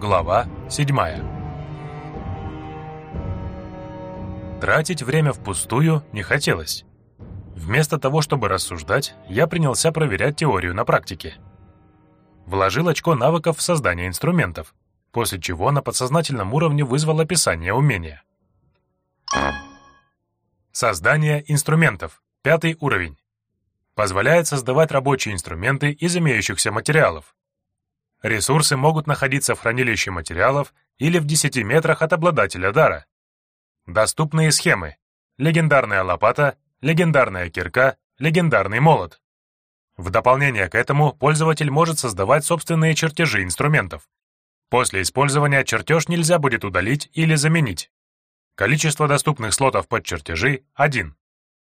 Глава 7. Тратить время впустую не хотелось. Вместо того, чтобы рассуждать, я принялся проверять теорию на практике. Вложил очко навыков в создание инструментов, после чего на подсознательном уровне вызвал описание умения. Создание инструментов. 5 уровень. Позволяет создавать рабочие инструменты из имеющихся материалов. Ресурсы могут находиться в хранилище материалов или в 10 метрах от обладателя дара. Доступные схемы. Легендарная лопата, легендарная кирка, легендарный молот. В дополнение к этому пользователь может создавать собственные чертежи инструментов. После использования чертеж нельзя будет удалить или заменить. Количество доступных слотов под чертежи — 1.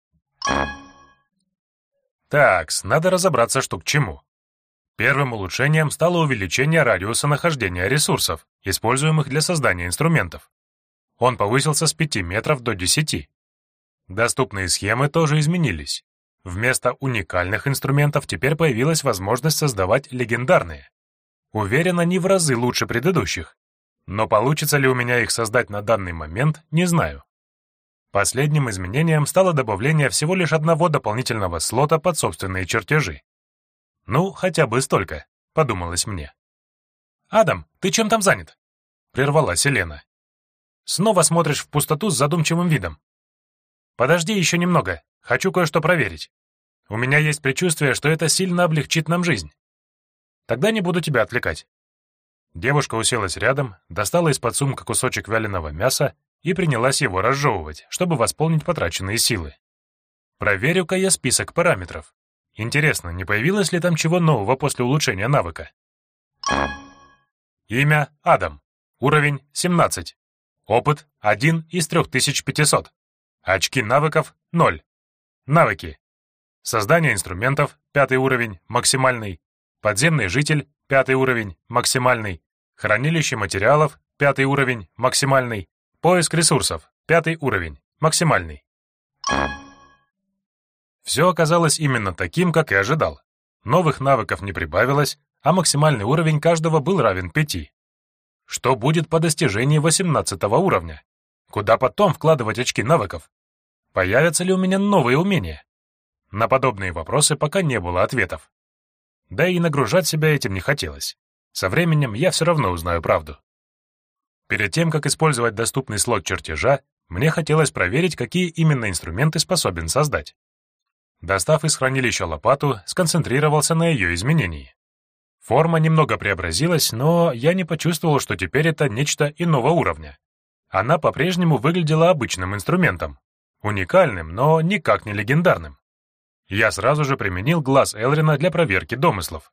Такс, надо разобраться, что к чему. Первым улучшением стало увеличение радиуса нахождения ресурсов, используемых для создания инструментов. Он повысился с 5 метров до 10. Доступные схемы тоже изменились. Вместо уникальных инструментов теперь появилась возможность создавать легендарные. Уверен, они в разы лучше предыдущих. Но получится ли у меня их создать на данный момент, не знаю. Последним изменением стало добавление всего лишь одного дополнительного слота под собственные чертежи. Ну, хотя бы столько, подумалось мне. «Адам, ты чем там занят?» — прервала Селена. «Снова смотришь в пустоту с задумчивым видом. Подожди еще немного, хочу кое-что проверить. У меня есть предчувствие, что это сильно облегчит нам жизнь. Тогда не буду тебя отвлекать». Девушка уселась рядом, достала из-под сумка кусочек вяленого мяса и принялась его разжевывать, чтобы восполнить потраченные силы. Проверю-ка я список параметров. Интересно, не появилось ли там чего нового после улучшения навыка? Имя — Адам. Уровень — 17. Опыт — 1 из 3500. Очки навыков — 0. Навыки. Создание инструментов — 5 уровень, максимальный. Подземный житель — 5 уровень, максимальный. Хранилище материалов — 5 уровень, максимальный. Поиск ресурсов — 5 уровень, максимальный. Все оказалось именно таким, как и ожидал. Новых навыков не прибавилось, а максимальный уровень каждого был равен 5. Что будет по достижении 18 уровня? Куда потом вкладывать очки навыков? Появятся ли у меня новые умения? На подобные вопросы пока не было ответов. Да и нагружать себя этим не хотелось. Со временем я все равно узнаю правду. Перед тем, как использовать доступный слот чертежа, мне хотелось проверить, какие именно инструменты способен создать. Достав из хранилища лопату, сконцентрировался на ее изменении. Форма немного преобразилась, но я не почувствовал, что теперь это нечто иного уровня. Она по-прежнему выглядела обычным инструментом, уникальным, но никак не легендарным. Я сразу же применил глаз Элрина для проверки домыслов.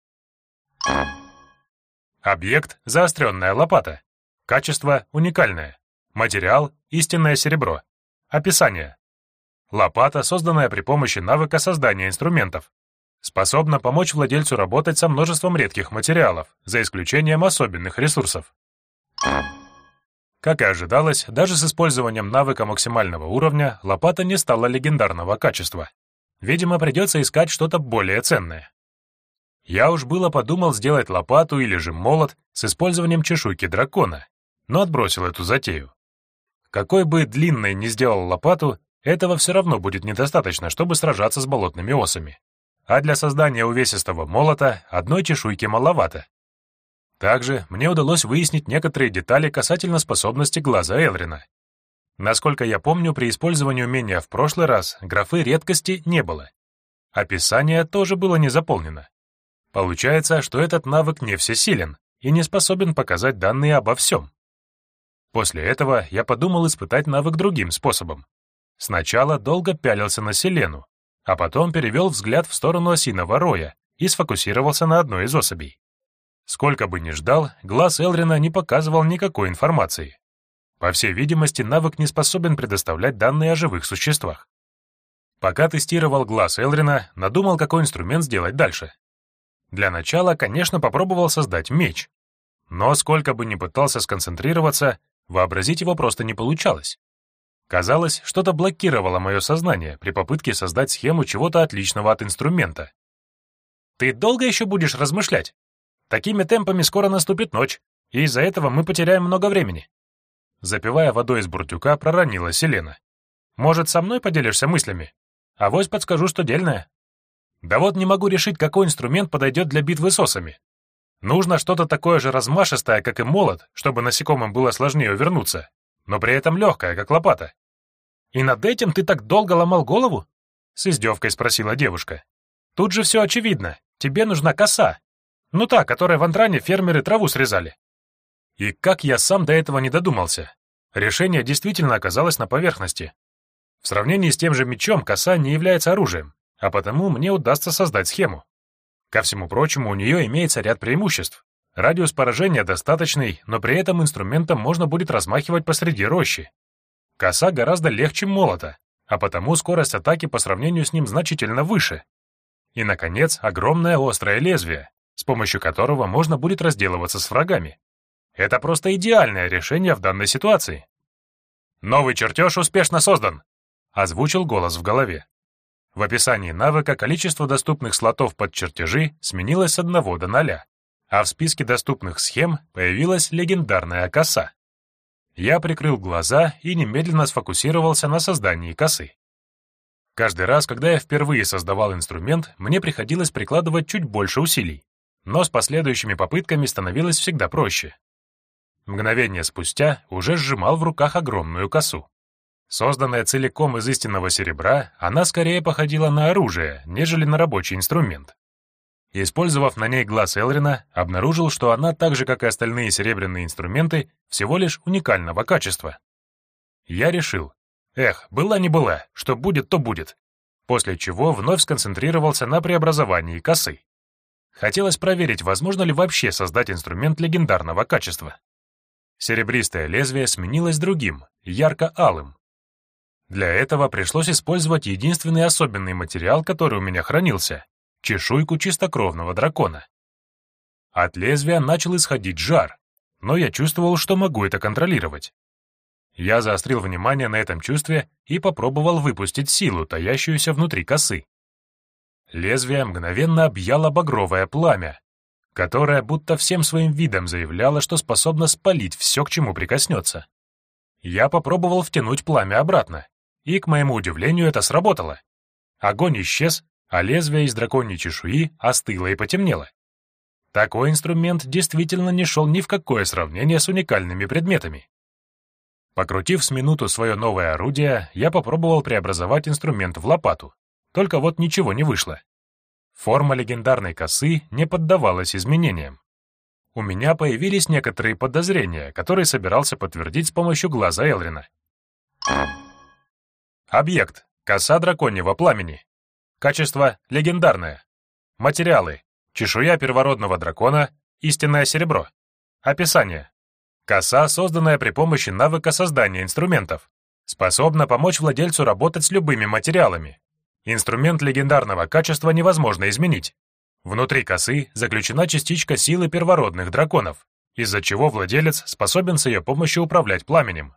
Объект — заостренная лопата. Качество — уникальное. Материал — истинное серебро. Описание. Лопата, созданная при помощи навыка создания инструментов. Способна помочь владельцу работать со множеством редких материалов, за исключением особенных ресурсов. Как и ожидалось, даже с использованием навыка максимального уровня лопата не стала легендарного качества. Видимо, придется искать что-то более ценное. Я уж было подумал сделать лопату или же молот с использованием чешуйки дракона, но отбросил эту затею. Какой бы длинной ни сделал лопату, этого все равно будет недостаточно, чтобы сражаться с болотными осами. А для создания увесистого молота одной чешуйки маловато. Также мне удалось выяснить некоторые детали касательно способности глаза Элрина. Насколько я помню, при использовании умения в прошлый раз графы редкости не было. Описание тоже было не заполнено. Получается, что этот навык не всесилен и не способен показать данные обо всем. После этого я подумал испытать навык другим способом. Сначала долго пялился на Селену, а потом перевел взгляд в сторону осиного роя и сфокусировался на одной из особей. Сколько бы ни ждал, глаз Элрина не показывал никакой информации. По всей видимости, навык не способен предоставлять данные о живых существах. Пока тестировал глаз Элрина, надумал, какой инструмент сделать дальше. Для начала, конечно, попробовал создать меч. Но сколько бы ни пытался сконцентрироваться, вообразить его просто не получалось. Казалось, что-то блокировало мое сознание при попытке создать схему чего-то отличного от инструмента. «Ты долго еще будешь размышлять? Такими темпами скоро наступит ночь, и из-за этого мы потеряем много времени». Запивая водой из бурдюка, проронила Селена. «Может, со мной поделишься мыслями? Авось подскажу, что дельное». «Да вот не могу решить, какой инструмент подойдет для битвы с осами. Нужно что-то такое же размашистое, как и молот, чтобы насекомым было сложнее увернуться, но при этом легкое, как лопата». «И над этим ты так долго ломал голову?» — с издевкой спросила девушка. «Тут же все очевидно. Тебе нужна коса. Ну та, которой в Андране фермеры траву срезали». И как я сам до этого не додумался. Решение действительно оказалось на поверхности. В сравнении с тем же мечом коса не является оружием, а потому мне удастся создать схему. Ко всему прочему, у нее имеется ряд преимуществ. Радиус поражения достаточный, но при этом инструментом можно будет размахивать посреди рощи. Коса гораздо легче молота, а потому скорость атаки по сравнению с ним значительно выше. И, наконец, огромное острое лезвие, с помощью которого можно будет разделываться с врагами. Это просто идеальное решение в данной ситуации. «Новый чертеж успешно создан», — озвучил голос в голове. В описании навыка количество доступных слотов под чертежи сменилось с 1 до 0, а в списке доступных схем появилась легендарная коса. Я прикрыл глаза и немедленно сфокусировался на создании косы. Каждый раз, когда я впервые создавал инструмент, мне приходилось прикладывать чуть больше усилий, но с последующими попытками становилось всегда проще. Мгновение спустя уже сжимал в руках огромную косу. Созданная целиком из истинного серебра, она скорее походила на оружие, нежели на рабочий инструмент. Использовав на ней глаз Элрина, обнаружил, что она, так же как и остальные серебряные инструменты, всего лишь уникального качества. Я решил, была не была, что будет, то будет, после чего вновь сконцентрировался на преобразовании косы. Хотелось проверить, возможно ли вообще создать инструмент легендарного качества. Серебристое лезвие сменилось другим, ярко-алым. Для этого пришлось использовать единственный особенный материал, который у меня хранился — чешуйку чистокровного дракона. От лезвия начал исходить жар, но я чувствовал, что могу это контролировать. Я заострил внимание на этом чувстве и попробовал выпустить силу, таящуюся внутри косы. Лезвие мгновенно объяло багровое пламя, которое будто всем своим видом заявляло, что способно спалить все, к чему прикоснется. Я попробовал втянуть пламя обратно, и, к моему удивлению, это сработало. Огонь исчез, а лезвие из драконьей чешуи остыло и потемнело. Такой инструмент действительно не шел ни в какое сравнение с уникальными предметами. Покрутив с минуту свое новое орудие, я попробовал преобразовать инструмент в лопату, только вот ничего не вышло. Форма легендарной косы не поддавалась изменениям. У меня появились некоторые подозрения, которые собирался подтвердить с помощью глаза Элрина. Объект — коса драконьего пламени. Качество — легендарное. Материалы — чешуя первородного дракона, истинное серебро. Описание. Коса, созданная при помощи навыка создания инструментов. Способна помочь владельцу работать с любыми материалами. Инструмент легендарного качества невозможно изменить. Внутри косы заключена частичка силы первородных драконов, из-за чего владелец способен с ее помощью управлять пламенем.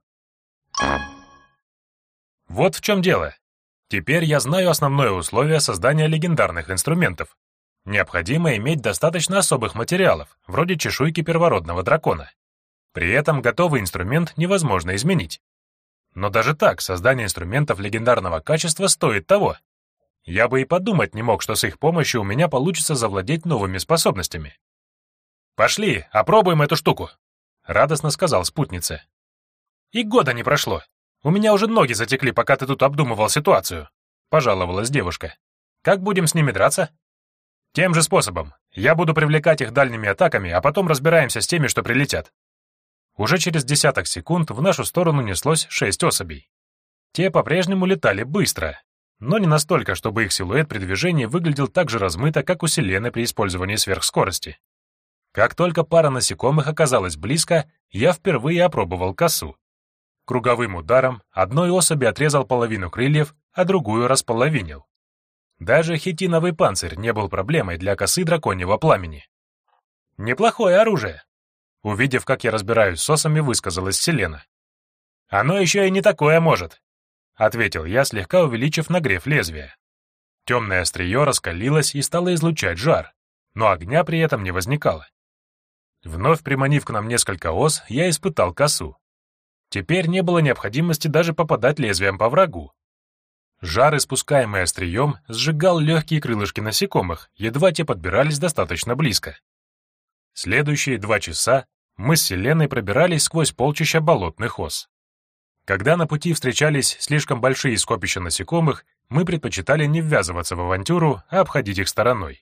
Вот в чем дело. Теперь я знаю основное условие создания легендарных инструментов. Необходимо иметь достаточно особых материалов, вроде чешуйки первородного дракона. При этом готовый инструмент невозможно изменить. Но даже так создание инструментов легендарного качества стоит того. Я бы и подумать не мог, что с их помощью у меня получится завладеть новыми способностями. «Пошли, опробуем эту штуку», — радостно сказал спутнице. «И года не прошло. У меня уже ноги затекли, пока ты тут обдумывал ситуацию», — пожаловалась девушка. «Как будем с ними драться?» «Тем же способом. Я буду привлекать их дальними атаками, а потом разбираемся с теми, что прилетят». Уже через десяток секунд в нашу сторону неслось 6 особей. Те по-прежнему летали быстро, но не настолько, чтобы их силуэт при движении выглядел так же размыто, как у Селены при использовании сверхскорости. Как только пара насекомых оказалась близко, я впервые опробовал косу. Круговым ударом одной особи отрезал половину крыльев, а другую располовинил. Даже хитиновый панцирь не был проблемой для косы драконьего пламени. «Неплохое оружие», — увидев, как я разбираюсь с осами, высказалась Селена. «Оно еще и не такое может», — ответил я, слегка увеличив нагрев лезвия. Темное острие раскалилось и стало излучать жар, но огня при этом не возникало. Вновь приманив к нам несколько ос, я испытал косу. Теперь не было необходимости даже попадать лезвием по врагу. Жар, испускаемый острием, сжигал легкие крылышки насекомых, едва те подбирались достаточно близко. Следующие 2 часа мы с Селеной пробирались сквозь полчища болотных ос. Когда на пути встречались слишком большие скопища насекомых, мы предпочитали не ввязываться в авантюру, а обходить их стороной.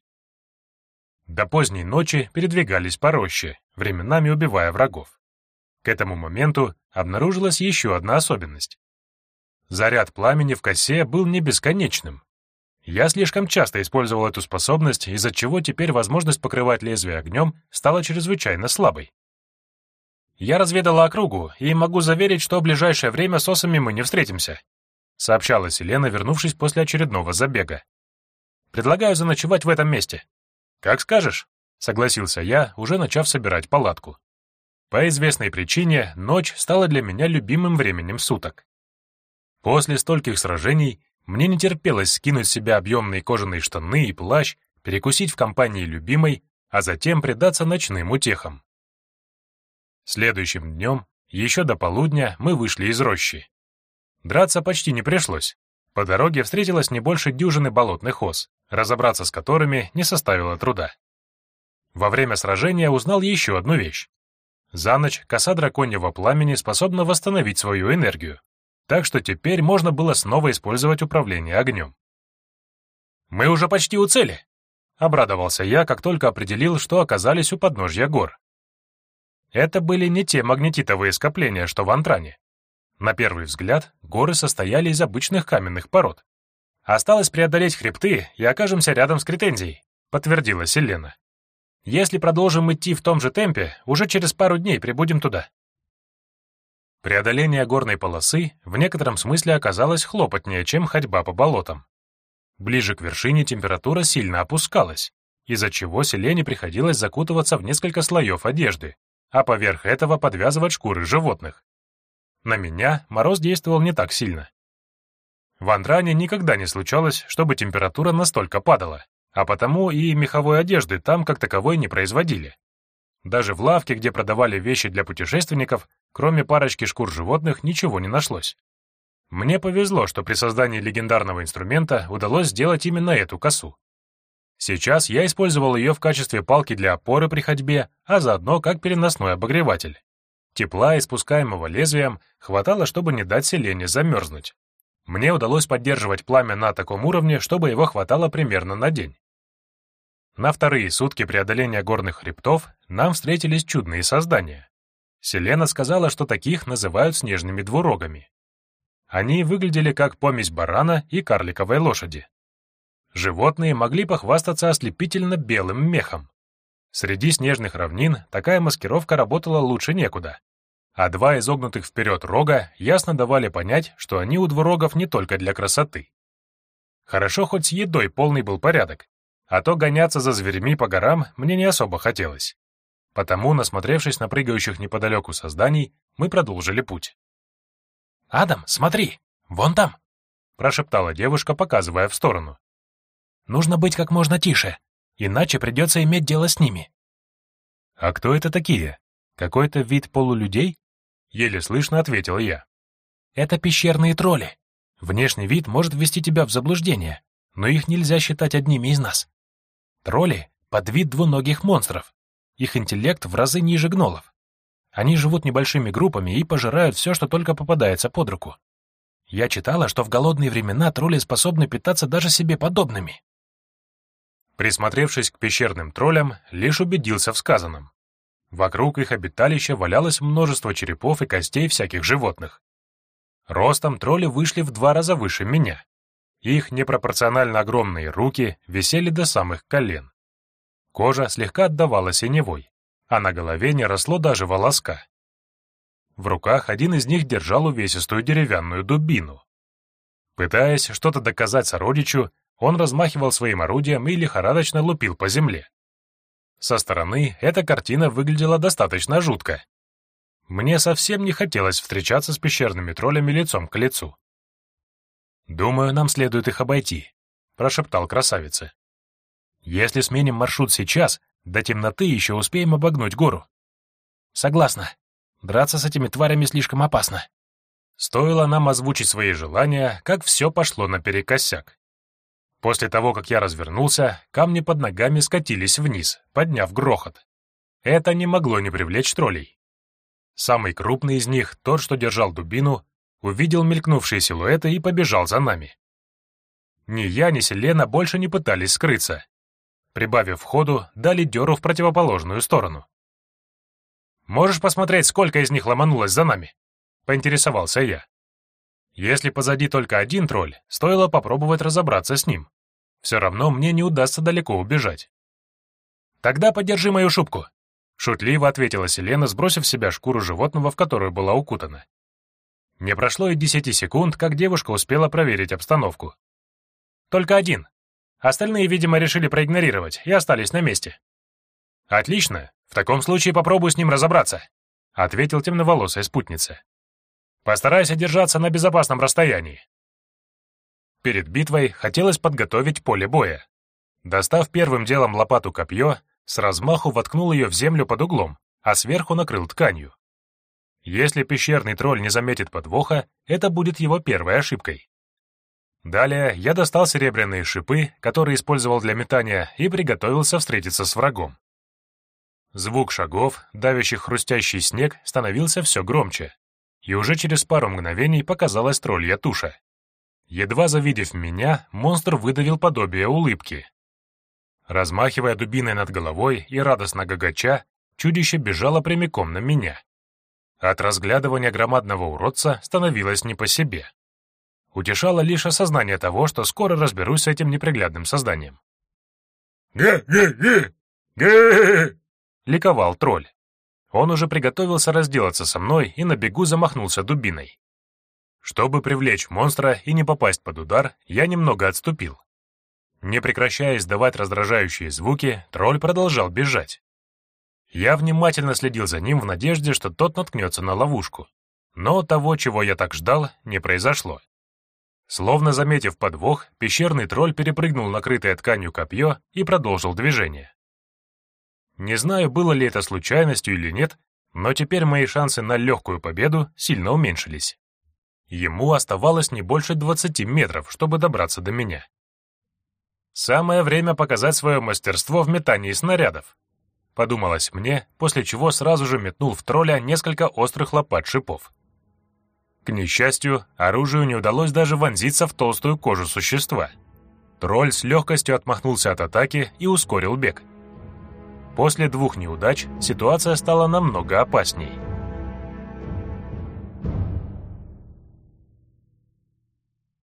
До поздней ночи передвигались по роще, временами убивая врагов. К этому моменту обнаружилась еще одна особенность. Заряд пламени в косе был не бесконечным. Я слишком часто использовал эту способность, из-за чего теперь возможность покрывать лезвие огнем стала чрезвычайно слабой. «Я разведала округу и могу заверить, что в ближайшее время с осами мы не встретимся», сообщала Селена, вернувшись после очередного забега. «Предлагаю заночевать в этом месте». «Как скажешь», — согласился я, уже начав собирать палатку. По известной причине ночь стала для меня любимым временем суток. После стольких сражений мне не терпелось скинуть с себя объемные кожаные штаны и плащ, перекусить в компании любимой, а затем предаться ночным утехам. Следующим днем, еще до полудня, мы вышли из рощи. Драться почти не пришлось. По дороге встретилось не больше дюжины болотных ос, разобраться с которыми не составило труда. Во время сражения узнал еще одну вещь. За ночь коса драконьего пламени способна восстановить свою энергию, так что теперь можно было снова использовать управление огнем. «Мы уже почти у цели», — обрадовался я, как только определил, что оказались у подножья гор. Это были не те магнетитовые скопления, что в Антране. На первый взгляд, горы состояли из обычных каменных пород. «Осталось преодолеть хребты, и окажемся рядом с Кретензией», — подтвердила Селена. «Если продолжим идти в том же темпе, уже через пару дней прибудем туда». Преодоление горной полосы в некотором смысле оказалось хлопотнее, чем ходьба по болотам. Ближе к вершине температура сильно опускалась, из-за чего Селене приходилось закутываться в несколько слоев одежды, а поверх этого подвязывать шкуры животных. На меня мороз действовал не так сильно. В Андране никогда не случалось, чтобы температура настолько падала, а потому и меховой одежды там как таковой не производили. Даже в лавке, где продавали вещи для путешественников, кроме парочки шкур животных, ничего не нашлось. Мне повезло, что при создании легендарного инструмента удалось сделать именно эту косу. Сейчас я использовал ее в качестве палки для опоры при ходьбе, а заодно как переносной обогреватель. Тепла, испускаемого лезвием, хватало, чтобы не дать Селене замерзнуть. Мне удалось поддерживать пламя на таком уровне, чтобы его хватало примерно на день. На вторые сутки преодоления горных хребтов нам встретились чудные создания. Селена сказала, что таких называют снежными двурогами. Они выглядели как помесь барана и карликовой лошади. Животные могли похвастаться ослепительно белым мехом. Среди снежных равнин такая маскировка работала лучше некуда, а 2 изогнутых вперед рога ясно давали понять, что они у двурогов не только для красоты. Хорошо, хоть с едой полный был порядок, а то гоняться за зверями по горам мне не особо хотелось. Потому, насмотревшись на прыгающих неподалеку созданий, мы продолжили путь. «Адам, смотри, вон там!» — прошептала девушка, показывая в сторону. «Нужно быть как можно тише, иначе придется иметь дело с ними». «А кто это такие? Какой-то вид полулюдей?» — еле слышно ответил я. «Это пещерные тролли. Внешний вид может ввести тебя в заблуждение, но их нельзя считать одними из нас. Тролли — подвид двуногих монстров. Их интеллект в разы ниже гнолов. Они живут небольшими группами и пожирают все, что только попадается под руку. Я читала, что в голодные времена тролли способны питаться даже себе подобными». Присмотревшись к пещерным троллям, лишь убедился в сказанном. Вокруг их обиталища валялось множество черепов и костей всяких животных. Ростом тролли вышли в 2 раза выше меня. Их непропорционально огромные руки висели до самых колен. Кожа слегка отдавала синевой, а на голове не росло даже волоска. В руках один из них держал увесистую деревянную дубину. Пытаясь что-то доказать сородичу, он размахивал своим орудием и лихорадочно лупил по земле. Со стороны эта картина выглядела достаточно жутко. Мне совсем не хотелось встречаться с пещерными троллями лицом к лицу. «Думаю, нам следует их обойти», — прошептал красавица. «Если сменим маршрут сейчас, до темноты еще успеем обогнуть гору. Согласна. Драться с этими тварями слишком опасно. Стоило нам озвучить свои желания, как все пошло наперекосяк. После того, как я развернулся, камни под ногами скатились вниз, подняв грохот. Это не могло не привлечь троллей. Самый крупный из них, тот, что держал дубину, увидел мелькнувшие силуэты и побежал за нами. Ни я, ни Селена больше не пытались скрыться. Прибавив ходу, дали дёру в противоположную сторону. «Можешь посмотреть, сколько из них ломанулось за нами?» — поинтересовался я. Если позади только один тролль, стоило попробовать разобраться с ним. Все равно мне не удастся далеко убежать. «Тогда подержи мою шубку», — шутливо ответила Селена, сбросив с себя шкуру животного, в которую была укутана. Не прошло и 10 секунд, как девушка успела проверить обстановку. «Только один. Остальные, видимо, решили проигнорировать и остались на месте». «Отлично. В таком случае попробую с ним разобраться», — ответил темноволосая спутница. «Постарайся держаться на безопасном расстоянии». Перед битвой хотелось подготовить поле боя. Достав первым делом лопату-копье, с размаху воткнул ее в землю под углом, а сверху накрыл тканью. Если пещерный тролль не заметит подвоха, это будет его первой ошибкой. Далее я достал серебряные шипы, которые использовал для метания, и приготовился встретиться с врагом. Звук шагов, давящих хрустящий снег, становился все громче, и уже через пару мгновений показалась троллья туша. Едва завидев меня, монстр выдавил подобие улыбки. Размахивая дубиной над головой и радостно гагача, чудище бежало прямиком на меня. От разглядывания громадного уродца становилось не по себе. Утешало лишь осознание того, что скоро разберусь с этим неприглядным созданием. «Гэ-гэ-гэ! Гэ-гэ-гэ!» — ликовал тролль. Он уже приготовился разделаться со мной и на бегу замахнулся дубиной. Чтобы привлечь монстра и не попасть под удар, я немного отступил. Не прекращая издавать раздражающие звуки, тролль продолжал бежать. Я внимательно следил за ним в надежде, что тот наткнется на ловушку. Но того, чего я так ждал, не произошло. Словно заметив подвох, пещерный тролль перепрыгнул накрытое тканью копье и продолжил движение. Не знаю, было ли это случайностью или нет, но теперь мои шансы на легкую победу сильно уменьшились. Ему оставалось не больше 20 метров, чтобы добраться до меня. Самое время показать свое мастерство в метании снарядов, подумалось мне, после чего сразу же метнул в тролля несколько острых лопат шипов. К несчастью, оружию не удалось даже вонзиться в толстую кожу существа. Тролль с легкостью отмахнулся от атаки и ускорил бег. После 2 неудач ситуация стала намного опасней.